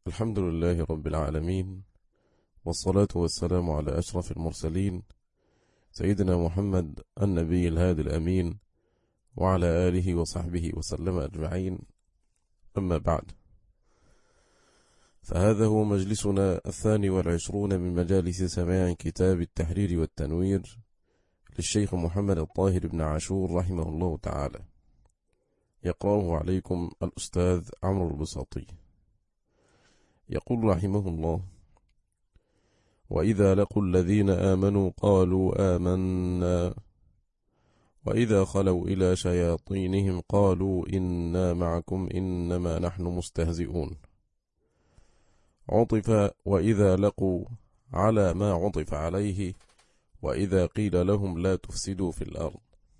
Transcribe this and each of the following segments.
الحمد لله رب العالمين، والصلاة والسلام على أشرف المرسلين سيدنا محمد النبي الهادي الأمين، وعلى آله وصحبه وسلم أجمعين. أما بعد، فهذا هو مجلسنا 22 من مجالس سماع كتاب التحرير والتنوير للشيخ محمد الطاهر بن عاشور رحمه الله تعالى، يقرأه عليكم الأستاذ عمرو البساطي. يقول رحمه الله: وإذا لقوا الذين آمنوا قالوا آمنا وإذا خلوا إلى شياطينهم قالوا إنا معكم إنما نحن مستهزئون. عطف وإذا لقوا على ما عطف عليه، وإذا قيل لهم لا تفسدوا في الأرض،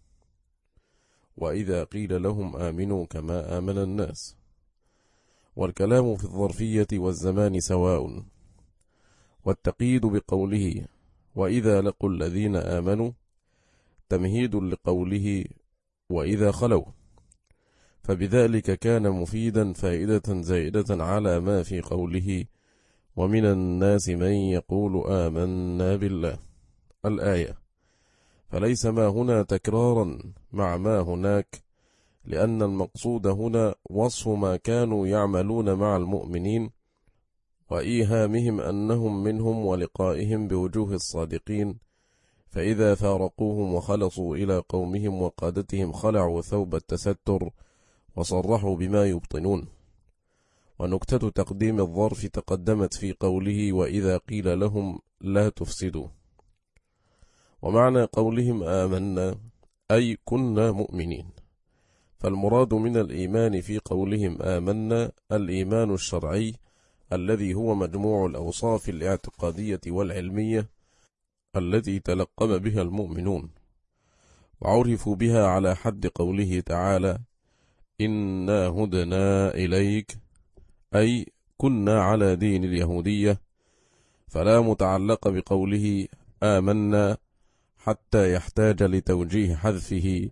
وإذا قيل لهم آمنوا كما آمن الناس. والكلام في الظرفية والزمان سواء، والتقييد بقوله وإذا لقوا الذين آمنوا تمهيد لقوله وإذا خلوا، فبذلك كان مفيدا فائدة زائدة على ما في قوله ومن الناس من يقول آمنا بالله الآية، فليس ما هنا تكرارا مع ما هناك، لأن المقصود هنا وصف ما كانوا يعملون مع المؤمنين وإيهامهم أنهم منهم ولقائهم بوجوه الصادقين، فإذا فارقوهم وخلصوا إلى قومهم وقادتهم خلعوا ثوب التستر وصرحوا بما يبطنون. ونكتة تقديم الظرف تقدمت في قوله وإذا قيل لهم لا تفسدوا. ومعنى قولهم آمنا أي كنا مؤمنين، فالمراد من الإيمان في قولهم آمنا الإيمان الشرعي الذي هو مجموع الأوصاف الاعتقادية والعلمية التي تلقب بها المؤمنون، وعرفوا بها على حد قوله تعالى إنا هدنا إليك، أي كنا على دين اليهودية، فلا متعلق بقوله آمنا حتى يحتاج لتوجيه حذفه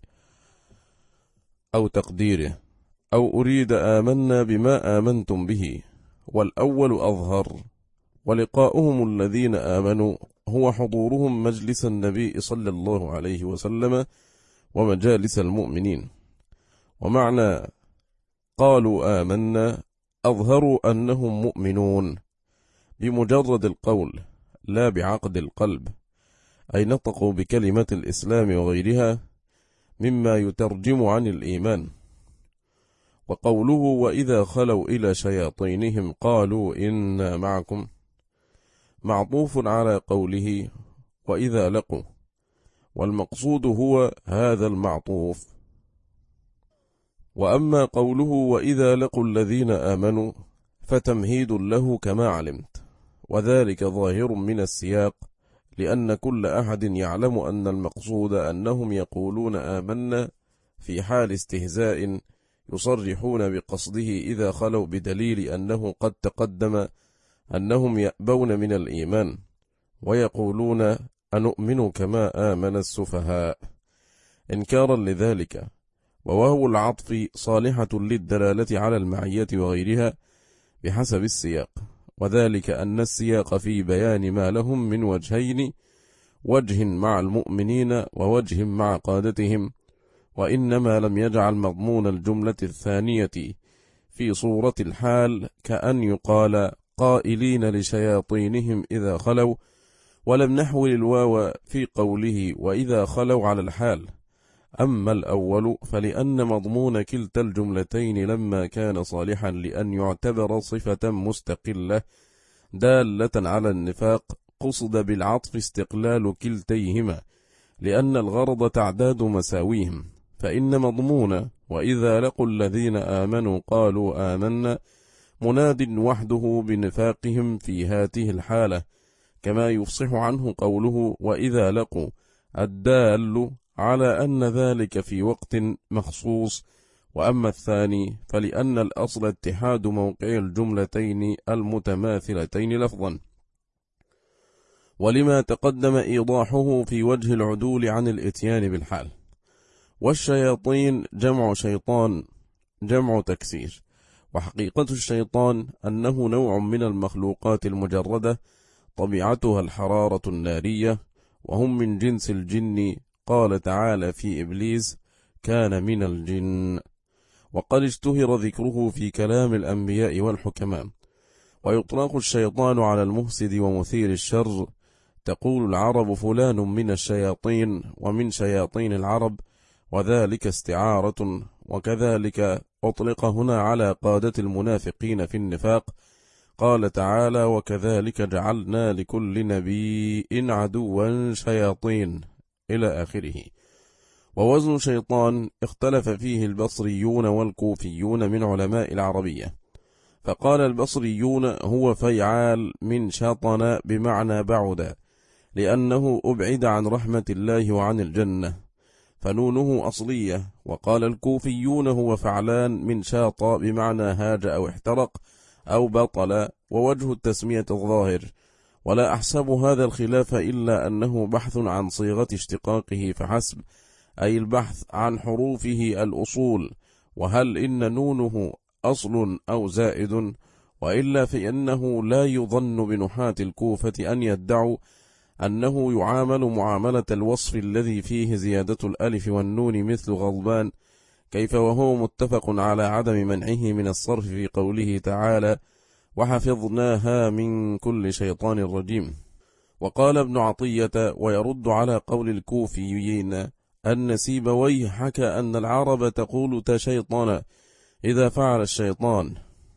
أو تقديره، أو أريد آمنا بما آمنتم به، والأول أظهر. ولقاؤهم الذين آمنوا هو حضورهم مجلس النبي صلى الله عليه وسلم ومجالس المؤمنين. ومعنى قالوا آمنا أظهروا أنهم مؤمنون بمجرد القول لا بعقد القلب، أي نطقوا بكلمة الإسلام وغيرها مما يترجم عن الإيمان. وقوله وإذا خلوا إلى شياطينهم قالوا إنا معكم معطوف على قوله وإذا لقوا، والمقصود هو هذا المعطوف. وأما قوله وإذا لقوا الذين آمنوا فتمهيد له كما علمت، وذلك ظاهر من السياق، لأن كل أحد يعلم أن المقصود أنهم يقولون آمنا في حال استهزاء يصرحون بقصده إذا خلوا، بدليل أنه قد تقدم أنهم يأبون من الإيمان ويقولون أنؤمن كما آمن السفهاء إنكارا لذلك. ووهو العطف صالحة للدلالة على المعية وغيرها بحسب السياق، وذلك أن السياق في بيان ما لهم من وجهين، وجه مع المؤمنين ووجه مع قادتهم، وإنما لم يجعل مضمون الجملة الثانية في صورة الحال كأن يقال قائلين لشياطينهم إذا خلوا، ولم نحول الواو في قوله وإذا خلوا على الحال. أما الأول فلأن مضمون كلتا الجملتين لما كان صالحا لأن يعتبر صفة مستقلة دالة على النفاق قصد بالعطف استقلال كلتيهما، لأن الغرض تعداد مساويهم، فإن مضمون وإذا لقوا الذين آمنوا قالوا آمنا مناد وحده بنفاقهم في هاته الحالة، كما يفصح عنه قوله وإذا لقوا الدال على أن ذلك في وقت مخصوص. وأما الثاني فلأن الأصل اتحاد موقع الجملتين المتماثلتين لفظا، ولما تقدم إيضاحه في وجه العدول عن الإتيان بالحال. والشياطين جمع شيطان جمع تكسير، وحقيقة الشيطان أنه نوع من المخلوقات المجردة طبيعتها الحرارة النارية، وهم من جنس الجن. قال تعالى في إبليس: كان من الجن. وقد اشتهر ذكره في كلام الأنبياء والحكماء. ويطلق الشيطان على المفسد ومثير الشر. تقول العرب: فلان من الشياطين، ومن شياطين العرب، وذلك استعارة. وكذلك أطلق هنا على قادة المنافقين في النفاق. قال تعالى: وكذلك جعلنا لكل نبي عدوا شياطين، إلى آخره. ووزن شيطان اختلف فيه البصريون والكوفيون من علماء العربية. فقال البصريون: هو فيعال من شطن بمعنى بعد، لأنه أبعد عن رحمة الله وعن الجنة، فنونه أصلية. وقال الكوفيون: هو فعلان من شاط بمعنى هاج أو احترق أو بطل، ووجه التسمية الظاهر. ولا أحسب هذا الخلاف إلا أنه بحث عن صيغة اشتقاقه فحسب، أي البحث عن حروفه الأصول، وهل إن نونه أصل أو زائد. وإلا فإنه لا يظن بنحاة الكوفة أن يدعوا أنه يعامل معاملة الوصف الذي فيه زيادة الألف والنون مثل غضبان، كيف وهو متفق على عدم منعه من الصرف في قوله تعالى: وحفظناها من كل شيطان رجيم. وقال ابن عطية ويرد على قول الكوفيين أن سيبويه حكى أن العرب تقول تشيطن إذا فعل الشيطان،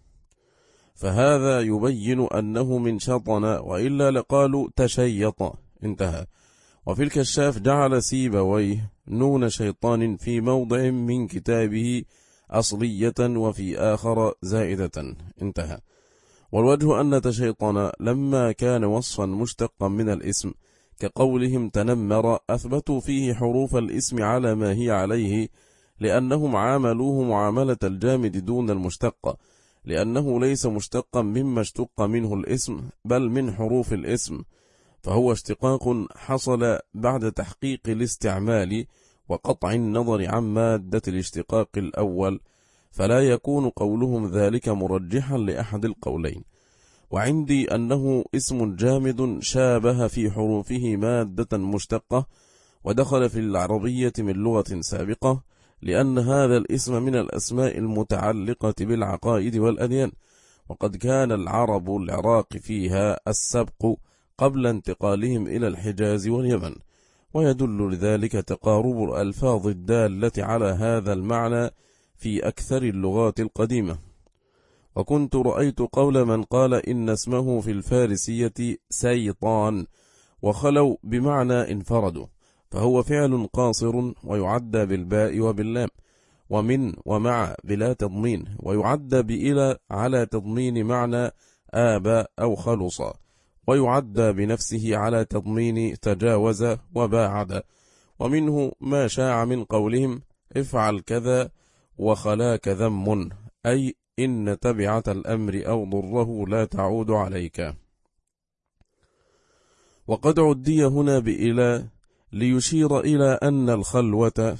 فهذا يبين أنه من شطن، وإلا لقالوا تشيط. انتهى. وفي الكشاف جعل سيبويه نون شيطان في موضع من كتابه أصلية وفي آخر زائدة. انتهى. والوجه أن تشيطن لما كان وصفا مشتقا من الاسم كقولهم تنمر، أثبتوا فيه حروف الاسم على ما هي عليه، لأنهم عاملوه معاملة الجامد دون المشتق، لأنه ليس مشتقا مما اشتق منه الاسم، بل من حروف الاسم، فهو اشتقاق حصل بعد تحقيق الاستعمال وقطع النظر عن مادة الاشتقاق الأول، فلا يكون قولهم ذلك مرجحا لأحد القولين. وعندي أنه اسم جامد شابه في حروفه مادة مشتقة، ودخل في العربية من لغة سابقة، لأن هذا الاسم من الأسماء المتعلقة بالعقائد والأديان، وقد كان العرب العراق فيها السبق قبل انتقالهم إلى الحجاز واليمن. ويدل لذلك تقارب الألفاظ الدالة على هذا المعنى في أكثر اللغات القديمة. وكنت رأيت قول من قال إن اسمه في الفارسية سيطان، وخلوا بمعنى انفردوا، فهو فعل قاصر، ويعدى بالباء وباللام، ومن ومع بلا تضمين، ويعدى بإلى على تضمين معنى آب أو خلص، ويعدى بنفسه على تضمين تجاوز وباعد. ومنه ما شاع من قولهم افعل كذا وخلاك ذم، أي إن تبعة الأمر أو ضره لا تعود عليك. وقد عدي هنا بإلى ليشير إلى أن الخلوة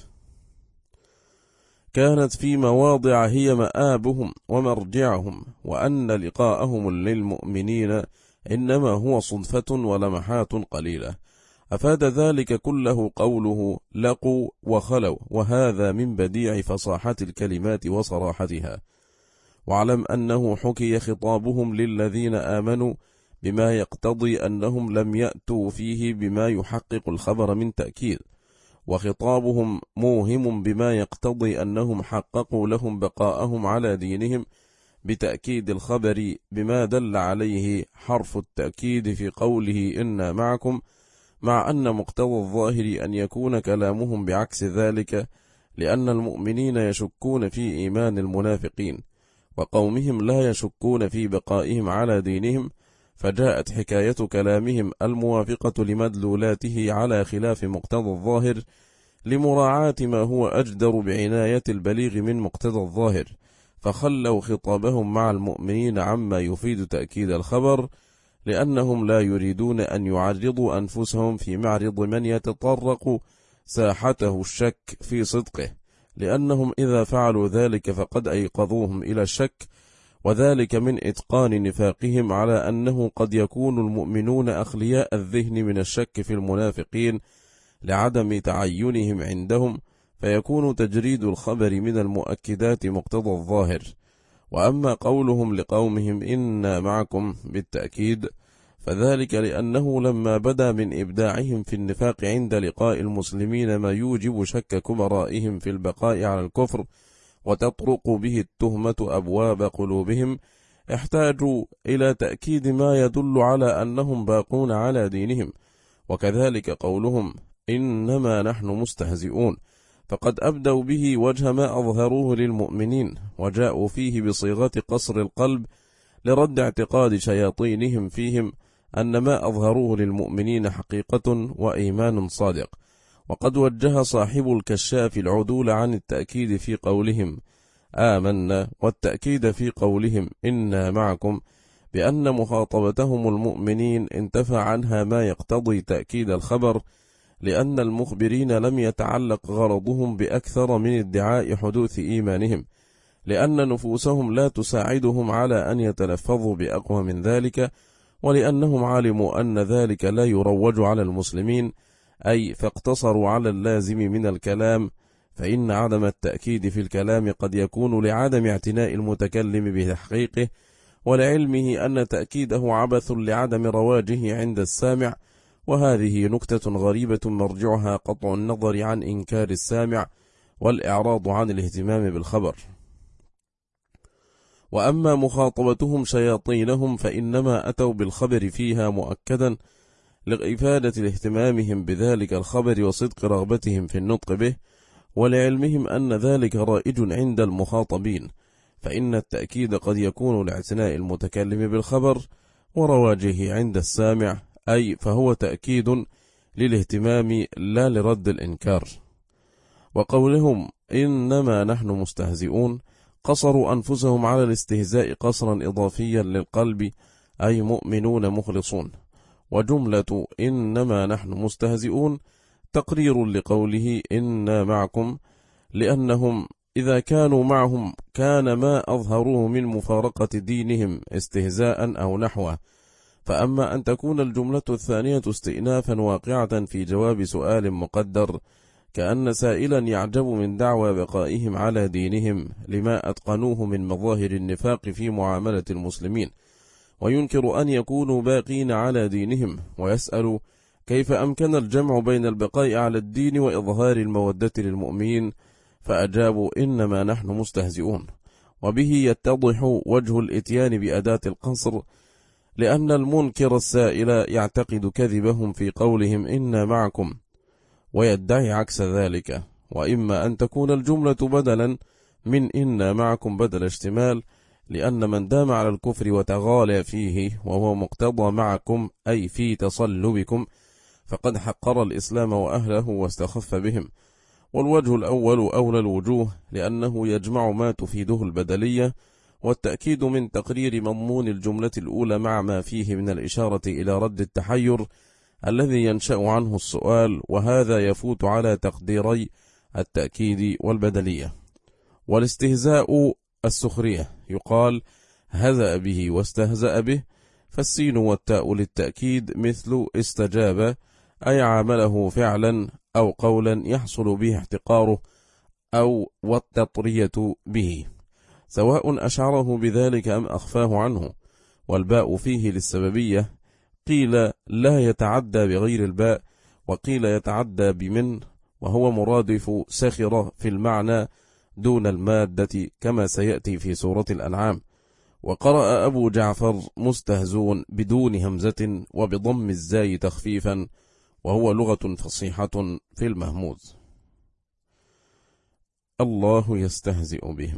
كانت في مواضع هي مآبهم ومرجعهم، وأن لقاءهم للمؤمنين إنما هو صدفة ولمحات قليلة. أفاد ذلك كله قوله لقوا وخلوا، وهذا من بديع فصاحة الكلمات وصراحتها. واعلم أنه حكي خطابهم للذين آمنوا بما يقتضي أنهم لم يأتوا فيه بما يحقق الخبر من تأكيد، وخطابهم موهم بما يقتضي أنهم حققوا لهم بقاءهم على دينهم بتأكيد الخبر بما دل عليه حرف التأكيد في قوله إنا معكم، مع أن مقتضى الظاهر أن يكون كلامهم بعكس ذلك، لأن المؤمنين يشكون في إيمان المنافقين، وقومهم لا يشكون في بقائهم على دينهم، فجاءت حكاية كلامهم الموافقة لمدلولاته على خلاف مقتضى الظاهر، لمراعاة ما هو أجدر بعناية البليغ من مقتضى الظاهر، فخلوا خطابهم مع المؤمنين عما يفيد تأكيد الخبر، لأنهم لا يريدون أن يعرضوا أنفسهم في معرض من يتطرق ساحته الشك في صدقه، لأنهم إذا فعلوا ذلك فقد أيقظوهم إلى الشك، وذلك من إتقان نفاقهم على أنه قد يكون المؤمنون أخلياء الذهن من الشك في المنافقين لعدم تعينهم عندهم، فيكون تجريد الخبر من المؤكدات مقتضى الظاهر. وأما قولهم لقومهم إنا معكم بالتأكيد، فذلك لأنه لما بدا من إبداعهم في النفاق عند لقاء المسلمين ما يوجب شك كبرائهم في البقاء على الكفر وتطرق به التهمة أبواب قلوبهم، احتاجوا إلى تأكيد ما يدل على أنهم باقون على دينهم. وكذلك قولهم إنما نحن مستهزئون، فقد أبدوا به وجه ما أظهروه للمؤمنين، وجاءوا فيه بصيغة قصر القلب لرد اعتقاد شياطينهم فيهم أن ما أظهروه للمؤمنين حقيقة وإيمان صادق. وقد وجه صاحب الكشاف العدول عن التأكيد في قولهم آمنا والتأكيد في قولهم إنا معكم بأن مخاطبتهم المؤمنين انتفى عنها ما يقتضي تأكيد الخبر، لأن المخبرين لم يتعلق غرضهم بأكثر من ادعاء حدوث إيمانهم، لأن نفوسهم لا تساعدهم على أن يتلفظوا بأقوى من ذلك، ولأنهم علموا أن ذلك لا يروج على المسلمين، أي فاقتصروا على اللازم من الكلام، فإن عدم التأكيد في الكلام قد يكون لعدم اعتناء المتكلم بتحقيقه، ولعلمه أن تأكيده عبث لعدم رواجه عند السامع، وهذه نكتة غريبة مرجعها قطع النظر عن إنكار السامع والإعراض عن الاهتمام بالخبر. وأما مخاطبتهم شياطينهم فإنما أتوا بالخبر فيها مؤكدا لإفادة اهتمامهم بذلك الخبر وصدق رغبتهم في النطق به، ولعلمهم أن ذلك رائج عند المخاطبين، فإن التأكيد قد يكون لاعتناء المتكلم بالخبر ورواجه عند السامع، أي فهو تأكيد للاهتمام لا لرد الإنكار. وقولهم إنما نحن مستهزئون قصروا أنفسهم على الاستهزاء قصرا إضافيا للقلب، أي مؤمنون مخلصون. وجملة إنما نحن مستهزئون تقرير لقوله إنا معكم، لأنهم إذا كانوا معهم كان ما أظهروه من مفارقة دينهم استهزاء أو نحوه. فأما أن تكون الجملة الثانية استئنافا واقعة في جواب سؤال مقدر، كأن سائلا يعجب من دعوى بقائهم على دينهم لما أتقنوه من مظاهر النفاق في معاملة المسلمين، وينكر أن يكونوا باقين على دينهم، ويسأل كيف أمكن الجمع بين البقاء على الدين وإظهار المودة للمؤمنين، فأجابوا إنما نحن مستهزئون. وبه يتضح وجه الإتيان بأداة القصر، لأن المنكر السائل يعتقد كذبهم في قولهم إنا معكم ويدعي عكس ذلك. وإما أن تكون الجملة بدلا من إنا معكم بدل اشتمال، لأن من دام على الكفر وتغالى فيه وهو مقتضى معكم أي في تصلبكم فقد حقر الإسلام وأهله واستخف بهم. والوجه الأول أولى الوجوه، لأنه يجمع ما تفيده البدلية والتأكيد من تقرير مضمون الجملة الأولى مع ما فيه من الإشارة إلى رد التحير الذي ينشأ عنه السؤال، وهذا يفوت على تقديري التأكيد والبدلية. والاستهزاء السخرية يقال هزأ به واستهزأ به، فالسين والتاء للتأكيد مثل استجاب، أي عامله فعلا أو قولا يحصل به احتقاره أو والتطرية به، سواء أشعره بذلك أم أخفاه عنه. والباء فيه للسببية، قيل لا يتعدى بغير الباء، وقيل يتعدى بمن، وهو مرادف سخر في المعنى دون المادة كما سيأتي في سورة الأنعام. وقرأ أبو جعفر مستهزون بدون همزة وبضم الزاي تخفيفا، وهو لغة فصيحة في المهموز. الله يستهزئ بهم.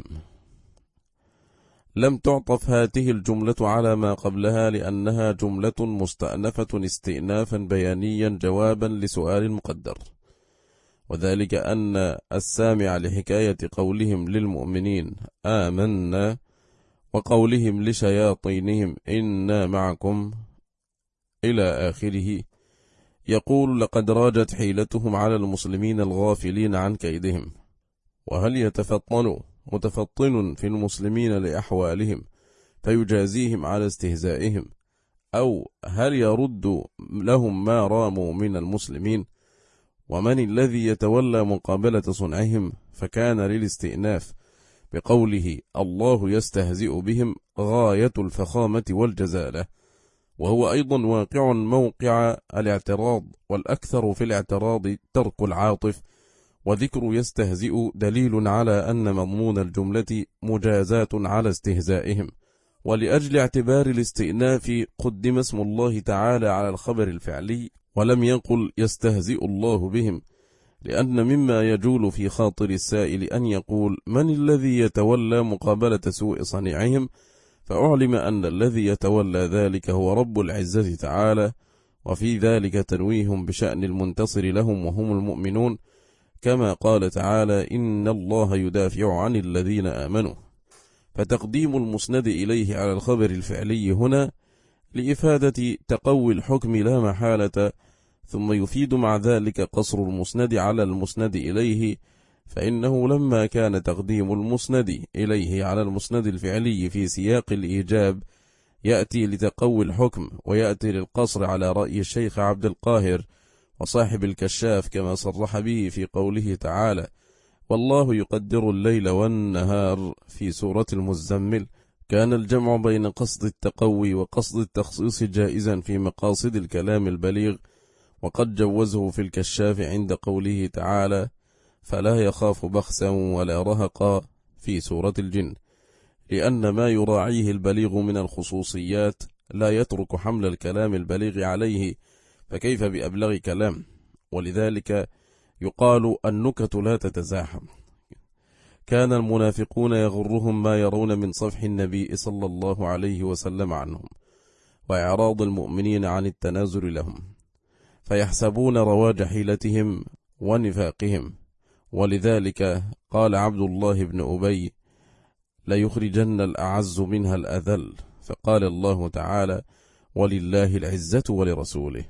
لم تعطف هذه الجملة على ما قبلها لأنها جملة مستأنفة استئنافا بيانيا جوابا لسؤال مقدر، وذلك أن السامع لحكاية قولهم للمؤمنين آمنا وقولهم لشياطينهم إنا معكم إلى آخره يقول لقد راجت حيلتهم على المسلمين الغافلين عن كيدهم. وهل يتفطن متفطن في المسلمين لأحوالهم فيجازيهم على استهزائهم، أو هل يرد لهم ما راموا من المسلمين؟ ومن الذي يتولى مقابلة صنعهم؟ فكان للاستئناف بقوله الله يستهزئ بهم غاية الفخامة والجزالة، وهو أيضا واقع موقع الاعتراض، والأكثر في الاعتراض ترك العاطف، وذكر يستهزئ دليل على أن مضمون الجملة مجازات على استهزائهم. ولأجل اعتبار الاستئناف قدم اسم الله تعالى على الخبر الفعلي، ولم يقل يستهزئ الله بهم، لأن مما يجول في خاطر السائل أن يقول من الذي يتولى مقابلة سوء صنيعهم، فأعلم أن الذي يتولى ذلك هو رب العزة تعالى، وفي ذلك تنويه بشأن المنتصر لهم وهم المؤمنون، كما قال تعالى إن الله يدافع عن الذين آمنوا. فتقديم المسند إليه على الخبر الفعلي هنا لإفادة تقوي الحكم لا محالة، ثم يفيد مع ذلك قصر المسند على المسند إليه، فإنه لما كان تقديم المسند إليه على المسند الفعلي في سياق الإيجاب يأتي لتقوي الحكم، ويأتي للقصر على رأي الشيخ عبد القاهر وصاحب الكشاف كما صرح به في قوله تعالى والله يقدر الليل والنهار في سورة المزمل. كان الجمع بين قصد التقوي وقصد التخصيص جائزا في مقاصد الكلام البليغ، وقد جوزه في الكشاف عند قوله تعالى فلا يخاف بخسا ولا رهقا في سورة الجن، لأن ما يراعيه البليغ من الخصوصيات لا يترك حمل الكلام البليغ عليه، فكيف بأبلغ كلام؟ ولذلك يقال النكت لا تتزاحم. كان المنافقون يغرهم ما يرون من صفح النبي صلى الله عليه وسلم عنهم، وإعراض المؤمنين عن التنازل لهم، فيحسبون رواج حيلتهم ونفاقهم. ولذلك قال عبد الله بن أبي ليخرجن الأعز منها الأذل، فقال الله تعالى ولله العزة ولرسوله.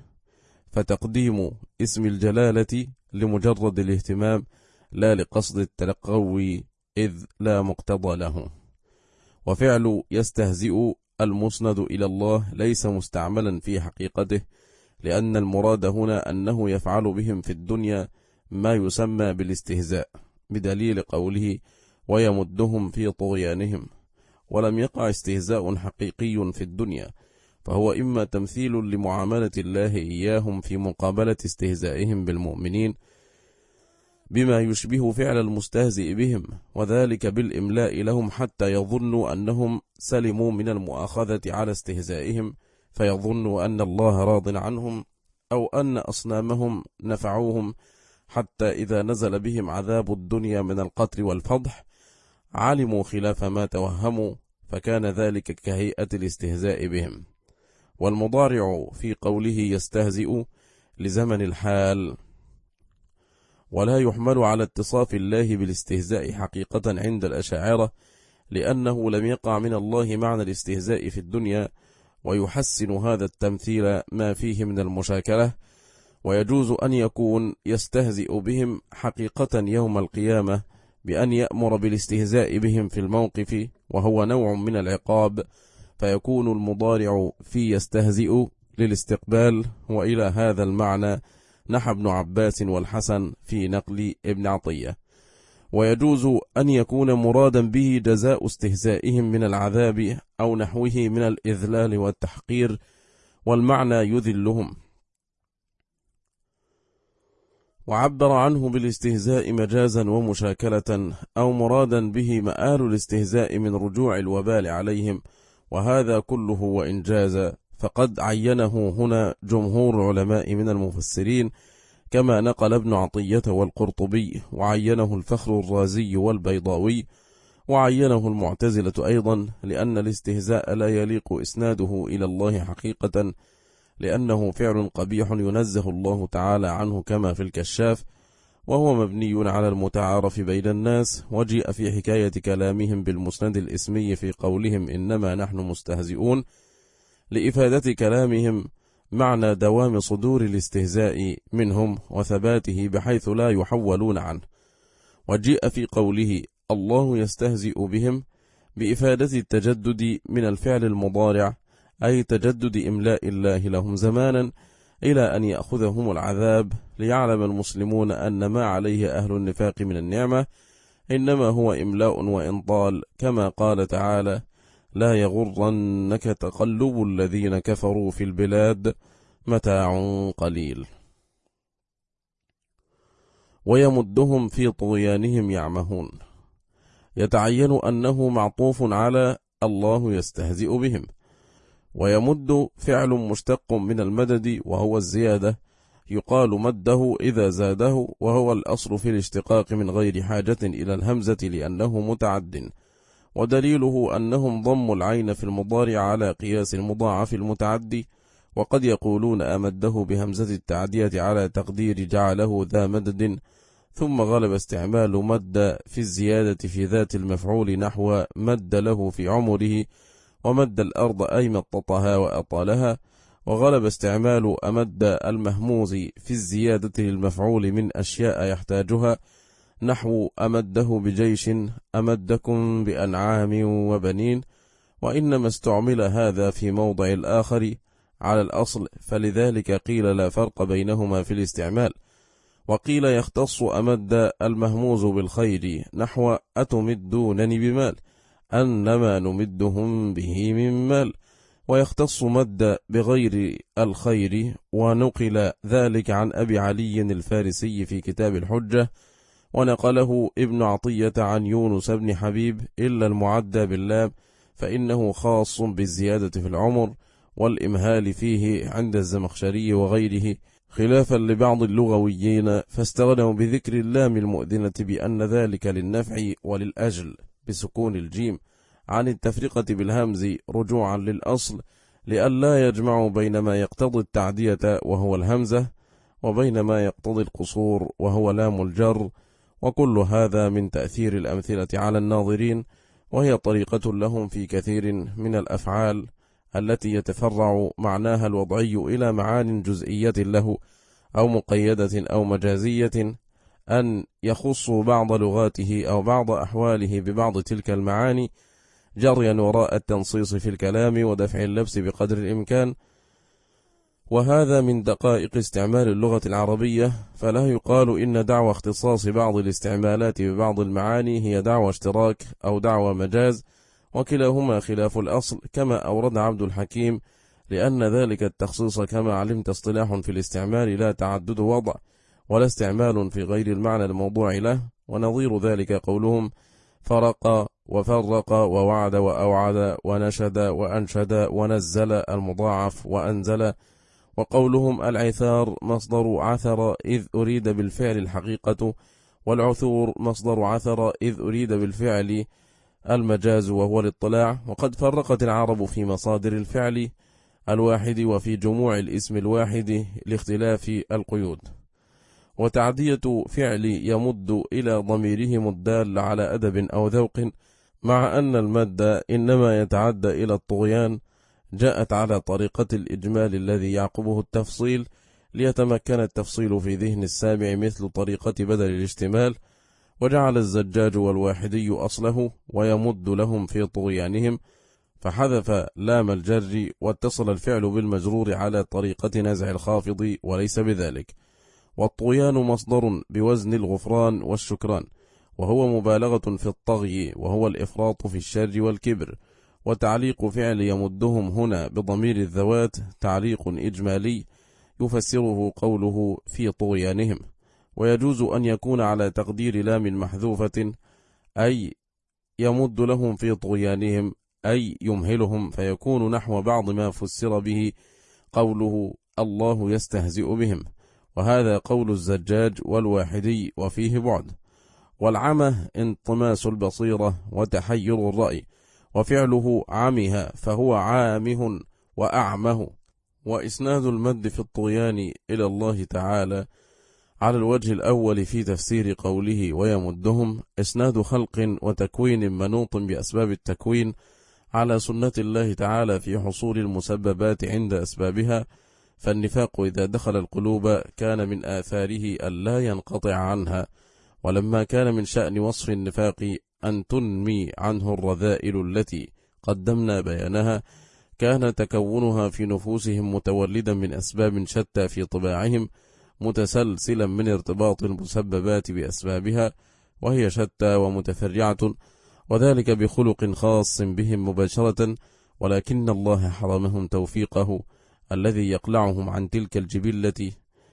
فتقديم اسم الجلالة لمجرد الاهتمام لا لقصد التقوي، إذ لا مقتضى له. وفعل يستهزئ المسند إلى الله ليس مستعملا في حقيقته، لأن المراد هنا أنه يفعل بهم في الدنيا ما يسمى بالاستهزاء، بدليل قوله ويمدهم في طغيانهم، ولم يقع استهزاء حقيقي في الدنيا، فهو إما تمثيل لمعاملة الله إياهم في مقابلة استهزائهم بالمؤمنين بما يشبه فعل المستهزئ بهم، وذلك بالإملاء لهم حتى يظنوا أنهم سلموا من المؤاخذة على استهزائهم، فيظنوا أن الله راض عنهم، أو أن أصنامهم نفعوهم، حتى إذا نزل بهم عذاب الدنيا من القتل والفضح علموا خلاف ما توهموا، فكان ذلك كهيئة الاستهزاء بهم. والمضارع في قوله يستهزئ لزمن الحال، ولا يحمل على اتصاف الله بالاستهزاء حقيقة عند الأشاعرة، لأنه لم يقع من الله معنى الاستهزاء في الدنيا، ويحسن هذا التمثيل ما فيه من المشاكلة، ويجوز أن يكون يستهزئ بهم حقيقة يوم القيامة بأن يأمر بالاستهزاء بهم في الموقف، وهو نوع من العقاب، فيكون المضارع في يستهزئ للاستقبال. وإلى هذا المعنى نحى ابن عباس والحسن في نقل ابن عطية. ويجوز أن يكون مرادا به جزاء استهزائهم من العذاب أو نحوه من الإذلال والتحقير، والمعنى يذلهم. وعبر عنه بالاستهزاء مجازا ومشاكلة، أو مرادا به مآل الاستهزاء من رجوع الوبال عليهم، وهذا كله وإن جاز فقد عينه هنا جمهور علماء من المفسرين، كما نقل ابن عطية والقرطبي، وعينه الفخر الرازي والبيضاوي، وعينه المعتزلة أيضا، لأن الاستهزاء لا يليق إسناده إلى الله حقيقة، لأنه فعل قبيح ينزه الله تعالى عنه كما في الكشاف، وهو مبني على المتعارف بين الناس. وجيء في حكاية كلامهم بالمسند الاسمي في قولهم إنما نحن مستهزئون لإفادة كلامهم معنى دوام صدور الاستهزاء منهم وثباته بحيث لا يحولون عنه. وجيء في قوله الله يستهزئ بهم بإفادة التجدد من الفعل المضارع، أي تجدد إملاء الله لهم زمانا إلى أن يأخذهم العذاب، ليعلم المسلمون أن ما عليه أهل النفاق من النعمة إنما هو إملاء وإن طال، كما قال تعالى: لا يغرنك تقلب الذين كفروا في البلاد متاع قليل. ويمدهم في طغيانهم يعمهون، يتعين أنه معطوف على الله يستهزئ بهم. ويمد فعل مشتق من المدد وهو الزيادة، يقال مده إذا زاده، وهو الأصل في الاشتقاق من غير حاجة إلى الهمزة لأنه متعد. ودليله أنهم ضموا العين في المضارع على قياس المضاعف المتعدي، وقد يقولون أمده بهمزة التعدية على تقدير جعله ذا مدد، ثم غلب استعمال مد في الزيادة في ذات المفعول نحو مد له في عمره، ومد الأرض أي مططها وأطالها، وغلب استعمال أمد المهموز في الزيادة للمفعول من أشياء يحتاجها نحو أمده بجيش، أمدكم بأنعام وبنين، وإنما استعمل هذا في موضع الآخر على الأصل، فلذلك قيل لا فرق بينهما في الاستعمال. وقيل يختص أمد المهموز بالخير نحو أتمدونني بمال، أنما نمدهم به من مال، ويختص مد بغير الخير، ونقل ذلك عن أبي علي الفارسي في كتاب الحجة، ونقله ابن عطية عن يونس بن حبيب، إلا المعدى باللام فإنه خاص بالزيادة في العمر والإمهال فيه عند الزمخشري وغيره، خلافا لبعض اللغويين، فاستغنوا بذكر اللام المؤذنة بأن ذلك للنفع وللأجل بسكون الجيم عن التفرقة بالهمز رجوعا للأصل، لئلا يجمعوا بين ما يقتضي التعدية وهو الهمزة وبين ما يقتضي القصور وهو لام الجر. وكل هذا من تأثير الأمثلة على الناظرين، وهي طريقة لهم في كثير من الأفعال التي يتفرع معناها الوضعي إلى معان جزئية له أو مقيدة أو مجازية، أن يخصوا بعض لغاته أو بعض أحواله ببعض تلك المعاني، جريا وراء التنصيص في الكلام ودفع اللبس بقدر الإمكان. وهذا من دقائق استعمال اللغة العربية، فلا يقال إن دعوى اختصاص بعض الاستعمالات ببعض المعاني هي دعوى اشتراك أو دعوى مجاز، وكلاهما خلاف الأصل، كما أورد عبد الحكيم، لأن ذلك التخصيص كما علمت اصطلاح في الاستعمال لا تعدد وضع، ولا استعمال في غير المعنى الموضوع له. ونظير ذلك قولهم فرق وفرق ووعد وأوعد ونشد وأنشد ونزل المضاعف وأنزل. وقولهم العثار مصدر عثر إذ أريد بالفعل الحقيقة، والعثور مصدر عثر إذ أريد بالفعل المجاز وهو الاطلاع. وقد فرقت العرب في مصادر الفعل الواحد وفي جموع الاسم الواحد لاختلاف القيود. وتعدية فعل يمد إلى ضميرهم الدال على أدب أو ذوق، مع أن المد إنما يتعدى إلى الطغيان، جاءت على طريقة الإجمال الذي يعقبه التفصيل، ليتمكن التفصيل في ذهن السامع مثل طريقة بدل الاشتمال. وجعل الزجاج والواحدي أصله ويمد لهم في طغيانهم، فحذف لام الجر واتصل الفعل بالمجرور على طريقة نزع الخافض وليس بذلك. والطغيان مصدر بوزن الغفران والشكران، وهو مبالغة في الطغي، وهو الإفراط في الشر والكبر. وتعليق فعل يمدهم هنا بضمير الذوات تعليق إجمالي يفسره قوله في طغيانهم، ويجوز أن يكون على تقدير لام محذوفة، أي يمد لهم في طغيانهم أي يمهلهم، فيكون نحو بعض ما فسر به قوله الله يستهزئ بهم، وهذا قول الزجاج والواحدي وفيه بعد. والعمه انطماس البصيرة وتحير الرأي، وفعله عمه فهو عامه وأعمه. وإسناد المد في الطغيان إلى الله تعالى على الوجه الأول في تفسير قوله ويمدهم إسناد خلق وتكوين منوط بأسباب التكوين على سنة الله تعالى في حصول المسببات عند أسبابها، فالنفاق إذا دخل القلوب كان من آثاره ألا ينقطع عنها، ولما كان من شأن وصف النفاق أن تنمي عنه الرذائل التي قدمنا بيانها، كان تكونها في نفوسهم متولدا من أسباب شتى في طباعهم، متسلسلا من ارتباط المسببات بأسبابها، وهي شتى ومتفرعة، وذلك بخلق خاص بهم مباشرة، ولكن الله حرمهم توفيقه الذي يقلعهم عن تلك الجبلة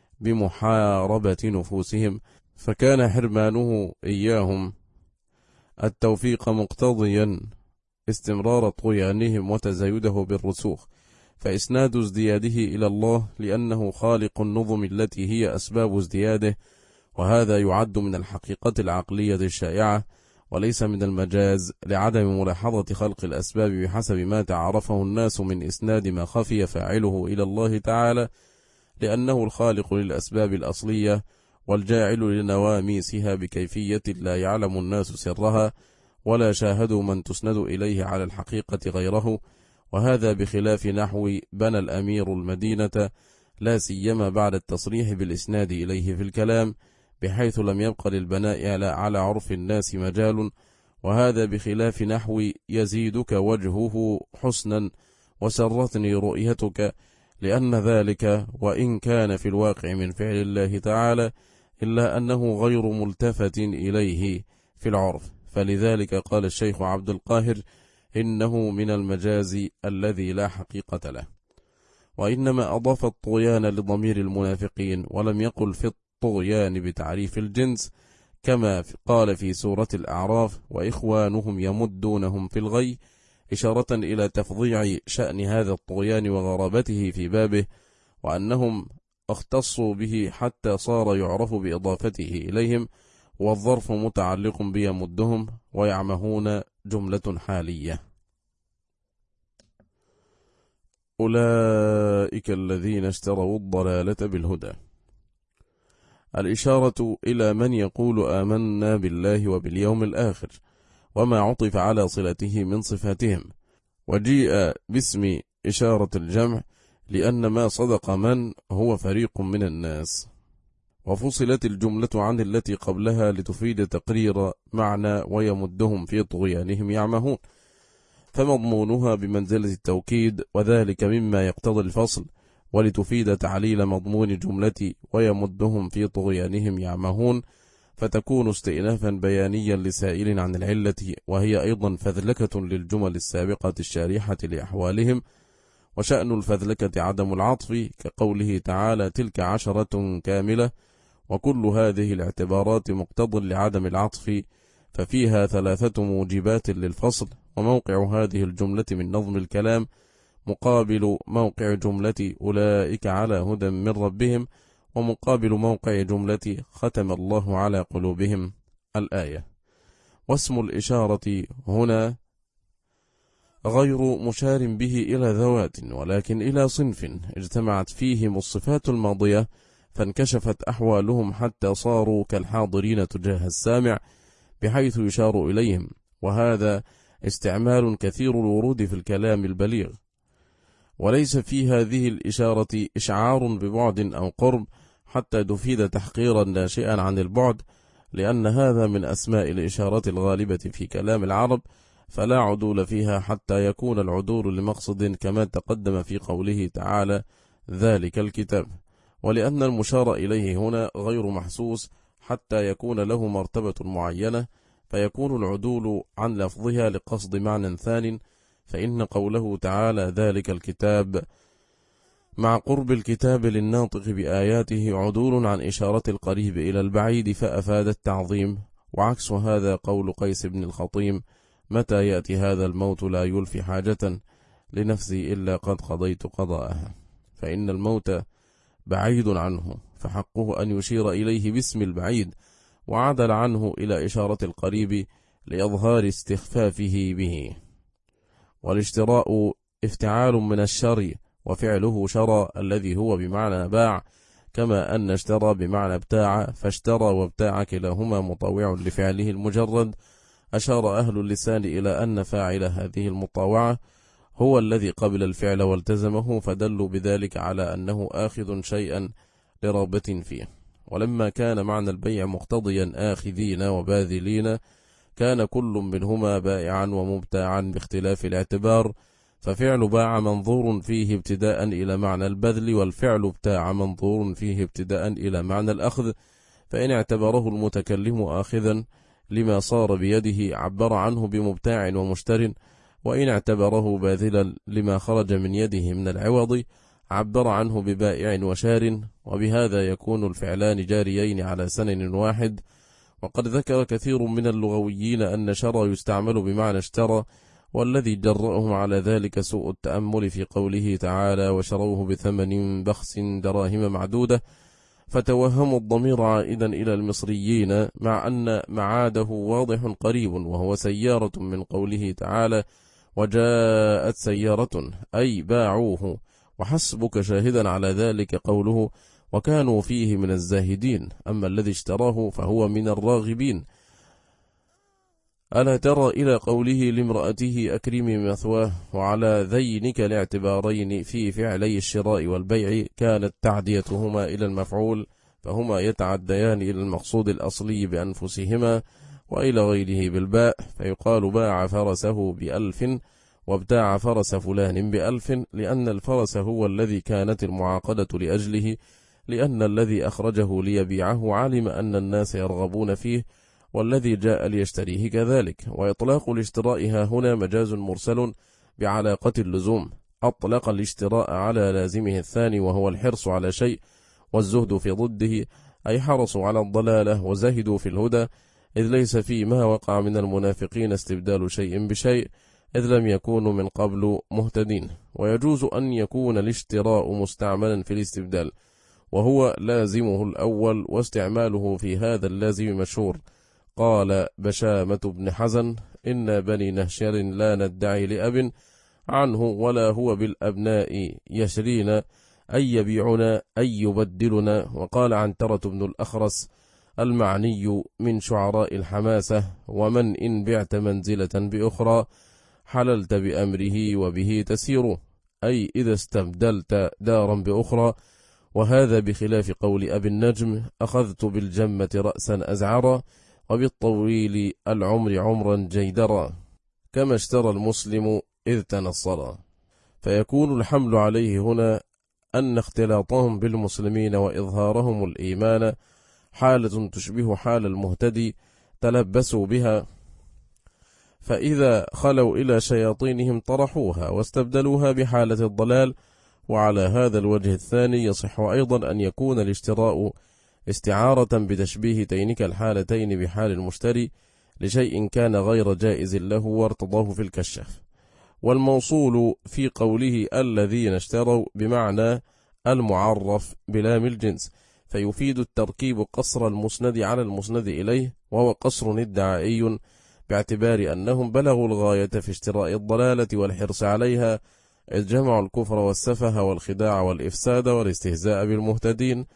بمحاربة نفوسهم، فكان حرمانه إياهم التوفيق مقتضيا استمرار طغيانهم وتزايده بالرسوخ، فإسناد ازدياده إلى الله لأنه خالق النظم التي هي أسباب ازدياده، وهذا يعد من الحقيقة العقلية الشائعة وليس من المجاز، لعدم ملاحظة خلق الأسباب بحسب ما تعرفه الناس من إسناد ما خفي فاعله إلى الله تعالى، لأنه الخالق للأسباب الأصلية والجاعل لنواميسها بكيفية لا يعلم الناس سرها ولا شاهدوا من تسند إليه على الحقيقة غيره، وهذا بخلاف نحو بنى الأمير المدينة لا سيما بعد التصريح بالإسناد إليه في الكلام، بحيث لم يبق للبناء على عرف الناس مجال، وهذا بخلاف نحو يزيدك وجهه حسنا وسرتني رؤيتك، لأن ذلك وإن كان في الواقع من فعل الله تعالى إلا أنه غير ملتفت إليه في العرف، فلذلك قال الشيخ عبد القاهر إنه من المجاز الذي لا حقيقة له، وإنما أضاف الطغيان لضمير المنافقين ولم يقل في الطغيان بتعريف الجنس، كما قال في سورة الأعراف وإخوانهم يمدونهم في الغي، إشارة إلى تفضيع شأن هذا الطغيان وغرابته في بابه، وأنهم اختصوا به حتى صار يعرف بإضافته إليهم، والظرف متعلق بيمدهم ويعمهون جملة حالية. أولئك الذين اشتروا الضلالة بالهدى. الإشارة إلى من يقول آمنا بالله وباليوم الآخر، وما عطف على صلته من صفاتهم، وجيء باسم إشارة الجمع لأن ما صدق من هو فريق من الناس، وفصلت الجملة عن التي قبلها لتفيد تقرير معنى ويمدهم في طغيانهم يعمهون، فمضمونها بمنزلة التوكيد، وذلك مما يقتضي الفصل، ولتفيد تعليل مضمون جملة ويمدهم في طغيانهم يعمهون، فتكون استئنافا بيانيا لسائل عن العلة، وهي أيضا فذلكة للجمل السابقة الشارحة لأحوالهم، وشأن الفذلكة عدم العطف كقوله تعالى تلك 10 كاملة، وكل هذه الاعتبارات مقتض لعدم العطف، ففيها 3 موجبات للفصل، وموقع هذه الجملة من نظم الكلام مقابل موقع جملة أولئك على هدى من ربهم، ومقابل موقع جملة ختم الله على قلوبهم الآية. واسم الإشارة هنا غير مشار به إلى ذوات، ولكن إلى صنف اجتمعت فيهم الصفات الماضية، فانكشفت أحوالهم حتى صاروا كالحاضرين تجاه السامع، بحيث يشار إليهم، وهذا استعمال كثير الورود في الكلام البليغ، وليس في هذه الإشارة إشعار ببعد أو قرب حتى تفيد تحقيرا ناشئا عن البعد، لأن هذا من أسماء الإشارة الغالبة في كلام العرب، فلا عدول فيها حتى يكون العدول لمقصد كما تقدم في قوله تعالى ذلك الكتاب، ولأن المشار إليه هنا غير محسوس حتى يكون له مرتبة معينة، فيكون العدول عن لفظها لقصد معنى ثان، فإن قوله تعالى ذلك الكتاب مع قرب الكتاب للناطق بآياته عدول عن إشارة القريب إلى البعيد فأفاد التعظيم، وعكس هذا قول قيس بن الخطيم متى يأتي هذا الموت لا يلفي حاجة لنفسي إلا قد قضيت قضاءها، فإن الموت بعيد عنه، فحقه أن يشير إليه باسم البعيد، وعدل عنه إلى إشارة القريب لإظهار استخفافه به. والاشتراء افتعال من الشر، وفعله شرى الذي هو بمعنى باع، كما أن اشترى بمعنى ابتاع، فاشترى وابتاع كلاهما مطاوع لفعله المجرد. أشار أهل اللسان إلى أن فاعل هذه المطاوعة هو الذي قبل الفعل والتزمه، فدلوا بذلك على أنه آخذ شيئا لرغبة فيه، ولما كان معنى البيع مقتضيا آخذين وباذلين، كان كل منهما بائعا ومبتاعا باختلاف الاعتبار، ففعل باع منظور فيه ابتداء إلى معنى البذل، والفعل ابتاع منظور فيه ابتداء إلى معنى الأخذ، فإن اعتبره المتكلم آخذا لما صار بيده عبر عنه بمبتاع ومشتر، وإن اعتبره باذلا لما خرج من يده من العوض عبر عنه ببائع وشار، وبهذا يكون الفعلان جاريين على سنن واحد. وقد ذكر كثير من اللغويين أن شرى يستعمل بمعنى اشترى، والذي جرأهم على ذلك سوء التأمل في قوله تعالى وشروه بثمن بخس دراهم معدودة، فتوهموا الضمير عائدا إلى المصريين، مع أن معاده واضح قريب، وهو سيارة من قوله تعالى وجاءت سيارة، أي باعوه. وحسبك شاهدا على ذلك قوله وكانوا فيه من الزاهدين، أما الذي اشتراه فهو من الراغبين. ألا ترى إلى قوله لامرأته أكرمي مثواه، وعلى ذينك الاعتبارين في فعلي الشراء والبيع كانت تعديتهما إلى المفعول، فهما يتعديان إلى المقصود الأصلي بأنفسهما وإلى غيره بالباء، فيقال باع فرسه ب1000 وابتاع فرس فلان ب1000، لأن الفرس هو الذي كانت المعاقدة لأجله، لأن الذي أخرجه ليبيعه علم أن الناس يرغبون فيه، والذي جاء ليشتريه كذلك. وإطلاق الاشتراء هنا مجاز مرسل بعلاقة اللزوم، أطلق الاشتراء على لازمه الثاني وهو الحرص على شيء، والزهد في ضده، أي حرصوا على الضلالة وزهدوا في الهدى، إذ ليس فيما وقع من المنافقين استبدال شيء بشيء، إذ لم يكونوا من قبل مهتدين. ويجوز أن يكون الاشتراء مستعملا في الاستبدال، وهو لازمه الأول، واستعماله في هذا اللازم مشهور. قال بشامة بن حزن إن بني نهشر لا ندعي لأب عنه ولا هو بالأبناء يشرين، أي يبيعنا أي يبدلنا. وقال عنترة بن الأخرس المعني من شعراء الحماسة ومن إن بعت منزلة بأخرى حللت بأمره وبه تسير، أي إذا استبدلت دارا بأخرى. وهذا بخلاف قول أبي النجم أخذت بالجمة رأسا أزعرا وبالطويل العمر عمرا جيدرا، كما اشترى المسلم إذ تنصرا. فيكون الحمل عليه هنا أن اختلاطهم بالمسلمين وإظهارهم الإيمان حالة تشبه حال المهتدي تلبسوا بها، فإذا خلوا إلى شياطينهم طرحوها واستبدلوها بحالة الضلال. وعلى هذا الوجه الثاني يصح أيضا أن يكون الاشتراء استعارة بتشبيه تينك الحالتين بحال المشتري لشيء كان غير جائز له وارتضاه في الكشاف. والموصول في قوله الذين اشتروا بمعنى المعرف بلام الجنس، فيفيد التركيب قصر المسند على المسند إليه، وهو قصر ادعائي باعتبار أنهم بلغوا الغاية في اشتراء الضلالة والحرص عليها، إذ جمعوا الكفر والسفه والخداع والإفساد والاستهزاء بالمهتدين،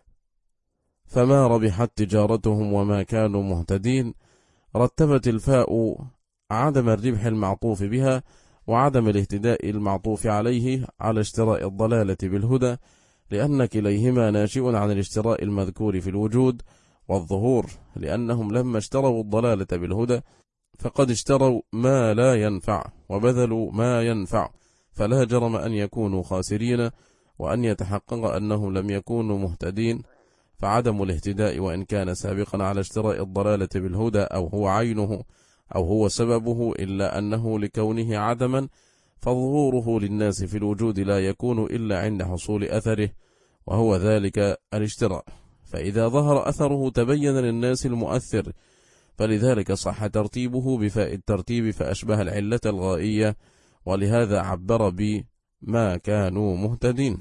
فما ربحت تجارتهم وما كانوا مهتدين. رتبت الفاء عدم الربح المعطوف بها وعدم الاهتداء المعطوف عليه على اشتراء الضلالة بالهدى، لأن كليهما ناشئ عن الاشتراء المذكور في الوجود والظهور، لأنهم لما اشتروا الضلالة بالهدى فقد اشتروا ما لا ينفع وبذلوا ما ينفع، فلا جرم أن يكونوا خاسرين، وأن يتحقق أنهم لم يكونوا مهتدين. فعدم الاهتداء وإن كان سابقا على اشتراء الضلالة بالهدى أو هو عينه أو هو سببه، إلا أنه لكونه عدما فظهوره للناس في الوجود لا يكون إلا عند حصول أثره، وهو ذلك الاشتراء. فإذا ظهر أثره تبين للناس المؤثر، فلذلك صح ترتيبه بفاء الترتيب فأشبه العلة الغائية، ولهذا عبر بما كانوا مهتدين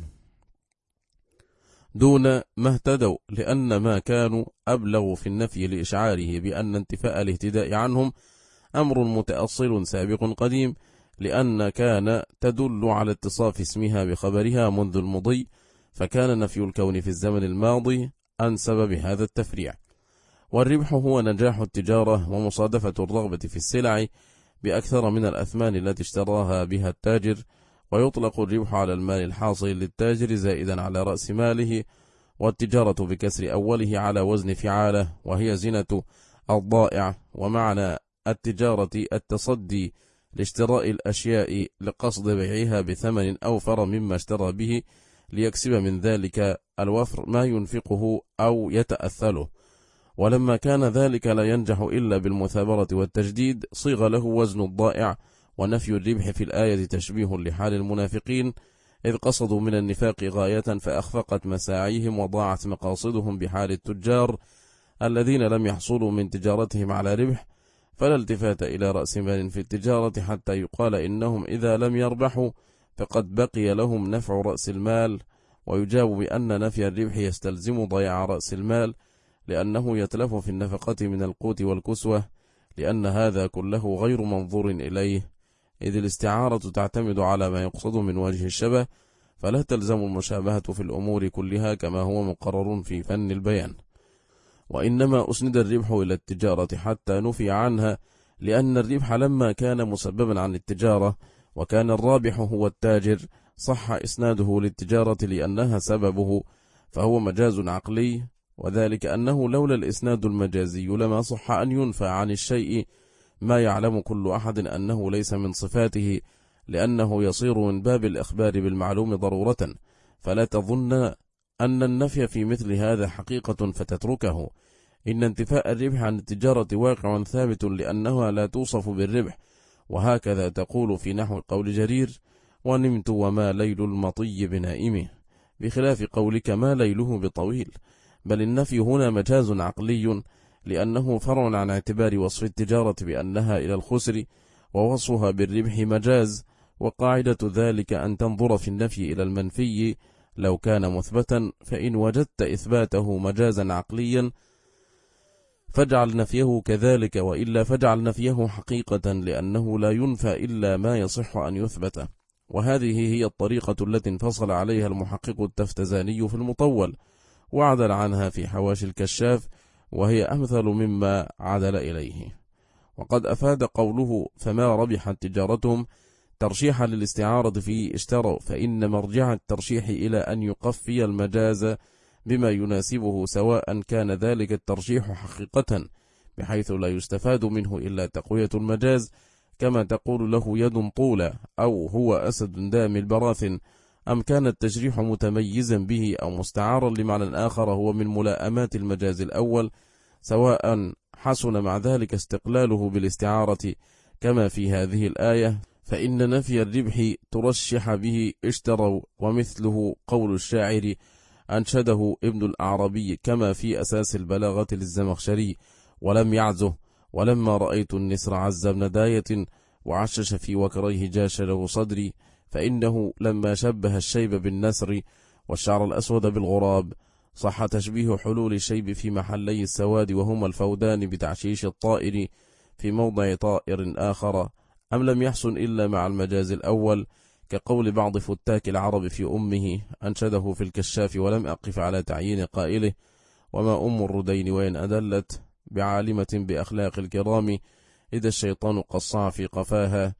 دون ما اهتدوا، لأن ما كانوا أبلغ في النفي لإشعاره بأن انتفاء الاهتداء عنهم أمر متأصل سابق قديم، لأن كان تدل على اتصاف اسمها بخبرها منذ المضي، فكان نفي الكون في الزمن الماضي أنسب بهذا التفريع. والربح هو نجاح التجارة ومصادفة الرغبة في السلع بأكثر من الأثمان التي اشتراها بها التاجر، ويطلق الربح على المال الحاصل للتاجر زائدا على رأس ماله، والتجارة بكسر أوله على وزن فعاله، وهي زنة الضائع. ومعنى التجارة التصدي لاشتراء الأشياء لقصد بيعها بثمن أوفر مما اشترى به ليكسب من ذلك الوفر ما ينفقه أو يتأثله. ولما كان ذلك لا ينجح إلا بالمثابرة والتجديد صيغ له وزن الضائع، ونفي الربح في الآية تشبيه لحال المنافقين إذ قصدوا من النفاق غاية فأخفقت مساعيهم وضاعت مقاصدهم بحال التجار الذين لم يحصلوا من تجارتهم على ربح، فلا التفات إلى رأس مال في التجارة حتى يقال إنهم إذا لم يربحوا فقد بقي لهم نفع رأس المال. ويجاب بأن نفي الربح يستلزم ضياع رأس المال، لأنه يتلف في النفقة من القوت والكسوة، لأن هذا كله غير منظور إليه، إذ الاستعارة تعتمد على ما يقصد من وجه الشبه، فلا تلزم المشابهة في الأمور كلها كما هو مقرر في فن البيان. وإنما أسند الربح إلى التجارة حتى نفي عنها، لأن الربح لما كان مسببا عن التجارة وكان الرابح هو التاجر صح إسناده للتجارة لأنها سببه، فهو مجاز عقلي، وذلك أنه لولا الإسناد المجازي لما صح أن ينفى عن الشيء ما يعلم كل أحد أنه ليس من صفاته، لأنه يصير من باب الإخبار بالمعلوم ضرورة، فلا تظن أن النفي في مثل هذا حقيقة فتتركه. إن انتفاء الربح عن التجارة واقع ثابت لأنها لا توصف بالربح، وهكذا تقول في نحو قول جرير: ونمت وما ليل المطي بنائمه، بخلاف قولك ما ليله بطويل. بل النفي هنا مجاز عقلي، لأنه فرع عن اعتبار وصف التجارة بأنها إلى الخسر، ووصفها بالربح مجاز، وقاعدة ذلك أن تنظر في النفي إلى المنفي لو كان مثبتا، فإن وجدت إثباته مجازا عقليا فاجعل نفيه كذلك، وإلا فاجعل نفيه حقيقة، لأنه لا ينفى إلا ما يصح أن يثبت. وهذه هي الطريقة التي انفصل عليها المحقق التفتزاني في المطول، وعدل عنها في حواشي الكشاف، وهي أمثل مما عدل إليه. وقد أفاد قوله فما ربحت تجارتهم ترشيحا للاستعارة في اشتروا، فإن مرجع الترشيح إلى أن يقفي المجاز بما يناسبه، سواء كان ذلك الترشيح حقيقة بحيث لا يستفاد منه إلا تقوية المجاز، كما تقول له يد طولة أو هو أسد دام البراثن، أم كان التشريح متميزا به أو مستعارا لمعنى آخر هو من ملائمات المجاز الأول، سواء حسن مع ذلك استقلاله بالاستعارة كما في هذه الآية، فإن نفي الربح ترشح به اشتروا، ومثله قول الشاعر أنشده ابن الأعربي كما في أساس البلاغة للزمخشري: ولم يعزه ولما رأيت النسر عز بن داية وعشش في وكريه جاش له صدري، فإنه لما شبه الشيب بالنسر والشعر الأسود بالغراب صح تشبيه حلول الشيب في محلي السواد وهما الفودان بتعشيش الطائر في موضع طائر آخر، أم لم يحسن إلا مع المجاز الأول، كقول بعض فتاك العرب في أمه أنشده في الكشاف ولم أقف على تعيين قائله: وما أم الردين وإن أدلت بعالمة بأخلاق الكرام، إذا الشيطان قصع في قفاها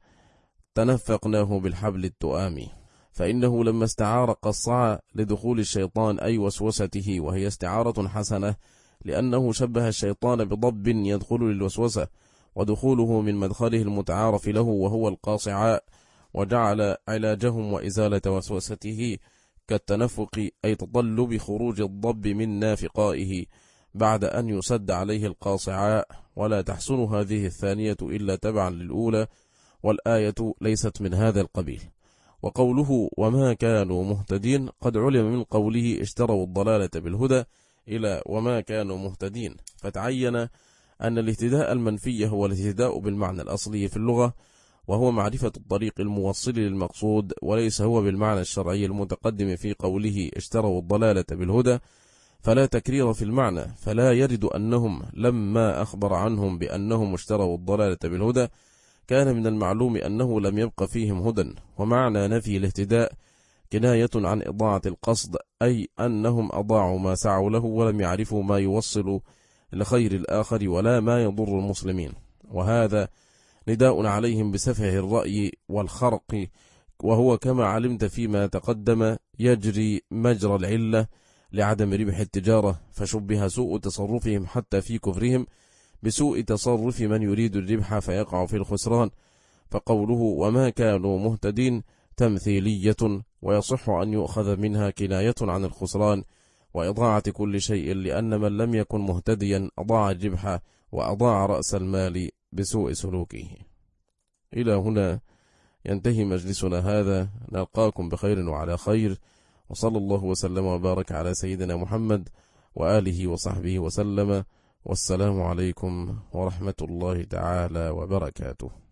تنفقناه بالحبل التؤام. فإنه لما استعار قصع لدخول الشيطان أي وسوسته، وهي استعارة حسنة، لأنه شبه الشيطان بضب يدخل للوسوسة، ودخوله من مدخله المتعارف له وهو القاصعاء، وجعل علاجهم وإزالة وسوسته كالتنفق، أي تطلب خروج الضب من نافقائه بعد أن يسد عليه القاصعاء، ولا تحسن هذه الثانية إلا تبعا للأولى، والآية ليست من هذا القبيل. وقوله وما كانوا مهتدين قد علم من قوله اشتروا الضلالة بالهدى إلى وما كانوا مهتدين، فتعين أن الاهتداء المنفي هو الاهتداء بالمعنى الأصلي في اللغة، وهو معرفة الطريق الموصل للمقصود، وليس هو بالمعنى الشرعي المتقدم في قوله اشتروا الضلالة بالهدى، فلا تكرير في المعنى، فلا يرد أنهم لما أخبر عنهم بأنهم اشتروا الضلالة بالهدى كان من المعلوم أنه لم يبق فيهم هدى. ومعنى نفي الاهتداء كناية عن إضاعة القصد، أي أنهم أضاعوا ما سعوا له ولم يعرفوا ما يوصل لخير الآخر ولا ما يضر المسلمين، وهذا نداء عليهم بسفه الرأي والخرق، وهو كما علمت فيما تقدم يجري مجرى العلة لعدم ربح التجارة، فشبه سوء تصرفهم حتى في كفرهم بسوء تصرف من يريد الربح فيقع في الخسران. فقوله وما كانوا مهتدين تمثيلية، ويصح أن يؤخذ منها كناية عن الخسران وإضاعة كل شيء، لأن من لم يكن مهتديا أضاع الربح وأضاع رأس المال بسوء سلوكه. إلى هنا ينتهي مجلسنا هذا، نلقاكم بخير وعلى خير، وصلى الله وسلم وبارك على سيدنا محمد وآله وصحبه وسلم، والسلام عليكم ورحمة الله تعالى وبركاته.